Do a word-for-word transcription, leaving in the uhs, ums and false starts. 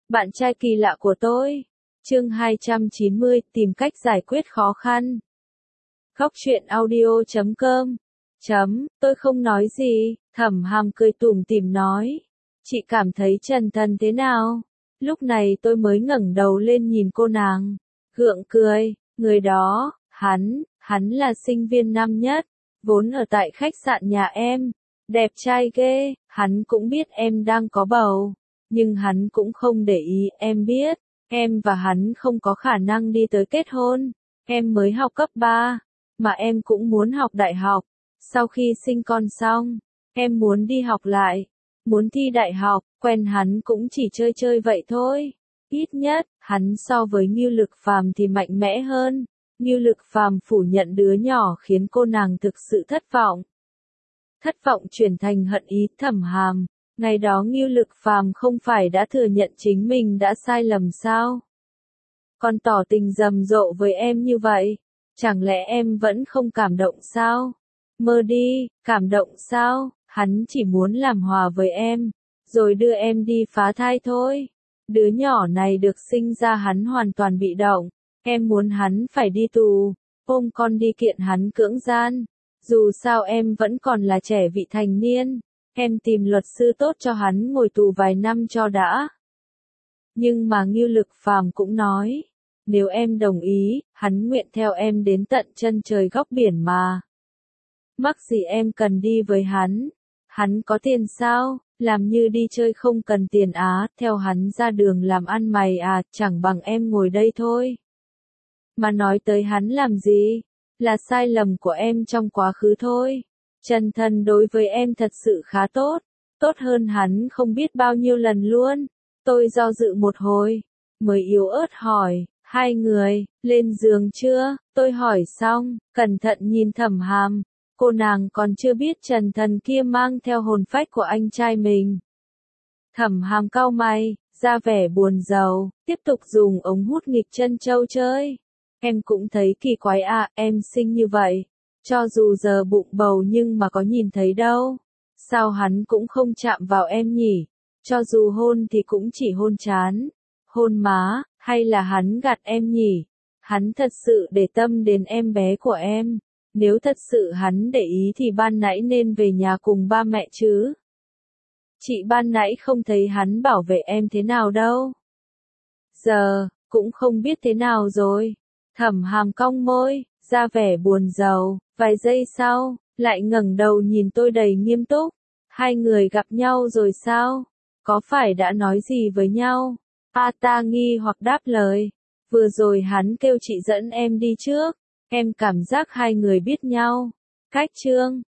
Bạn trai kỳ lạ của tôi. Chương hai trăm chín mươi, tìm cách giải quyết khó khăn. Góc truyện audio chấm com. Chấm, tôi không nói gì, Thẩm Hàm cười tủm tỉm nói. Chị cảm thấy Trần Thần thế nào? Lúc này tôi mới ngẩng đầu lên nhìn cô nàng. Gượng cười, người đó, hắn, hắn là sinh viên năm nhất, vốn ở tại khách sạn nhà em. Đẹp trai ghê, hắn cũng biết em đang có bầu. Nhưng hắn cũng không để ý, em biết, em và hắn không có khả năng đi tới kết hôn. Em mới học cấp ba, mà em cũng muốn học đại học. Sau khi sinh con xong, em muốn đi học lại, muốn thi đại học, quen hắn cũng chỉ chơi chơi vậy thôi. Ít nhất, hắn so với Ngưu Lực Phàm thì mạnh mẽ hơn. Ngưu Lực Phàm phủ nhận đứa nhỏ khiến cô nàng thực sự thất vọng. Thất vọng chuyển thành hận ý. Thẩm Hàm, ngày đó Ngưu Lực Phàm không phải đã thừa nhận chính mình đã sai lầm sao? Còn tỏ tình rầm rộ với em như vậy, chẳng lẽ em vẫn không cảm động sao? Mơ đi, cảm động sao? Hắn chỉ muốn làm hòa với em, rồi đưa em đi phá thai thôi. Đứa nhỏ này được sinh ra hắn hoàn toàn bị động, em muốn hắn phải đi tù, ôm con đi kiện hắn cưỡng gian. Dù sao em vẫn còn là trẻ vị thành niên, em tìm luật sư tốt cho hắn ngồi tù vài năm cho đã. Nhưng mà Ngưu Lực Phàm cũng nói, nếu em đồng ý, hắn nguyện theo em đến tận chân trời góc biển mà. Mắc gì em cần đi với hắn? Hắn có tiền sao? Làm như đi chơi không cần tiền á, theo hắn ra đường làm ăn mày à, chẳng bằng em ngồi đây thôi. Mà nói tới hắn làm gì? Là sai lầm của em trong quá khứ thôi. Trần Thần đối với em thật sự khá tốt, tốt hơn hắn không biết bao nhiêu lần luôn. Tôi do dự một hồi, mới yếu ớt hỏi, hai người, lên giường chưa? Tôi hỏi xong, cẩn thận nhìn Thẩm Hàm, cô nàng còn chưa biết Trần Thần kia mang theo hồn phách của anh trai mình. Thẩm Hàm cau mày, ra vẻ buồn rầu, tiếp tục dùng ống hút nghịch chân châu chơi. Em cũng thấy kỳ quái à, em xinh như vậy, cho dù giờ bụng bầu nhưng mà có nhìn thấy đâu. Sao hắn cũng không chạm vào em nhỉ? Cho dù hôn thì cũng chỉ hôn trán, hôn má, hay là hắn gạt em nhỉ? Hắn thật sự để tâm đến em bé của em. Nếu thật sự hắn để ý thì ban nãy nên về nhà cùng ba mẹ chứ. Chị ban nãy không thấy hắn bảo vệ em thế nào đâu. Giờ, cũng không biết thế nào rồi. Thẩm Hàm cong môi, ra vẻ buồn rầu, vài giây sau, lại ngẩng đầu nhìn tôi đầy nghiêm túc. Hai người gặp nhau rồi sao? Có phải đã nói gì với nhau? A ta nghi hoặc đáp lời. Vừa rồi hắn kêu chị dẫn em đi trước. Em cảm giác hai người biết nhau. Cách chương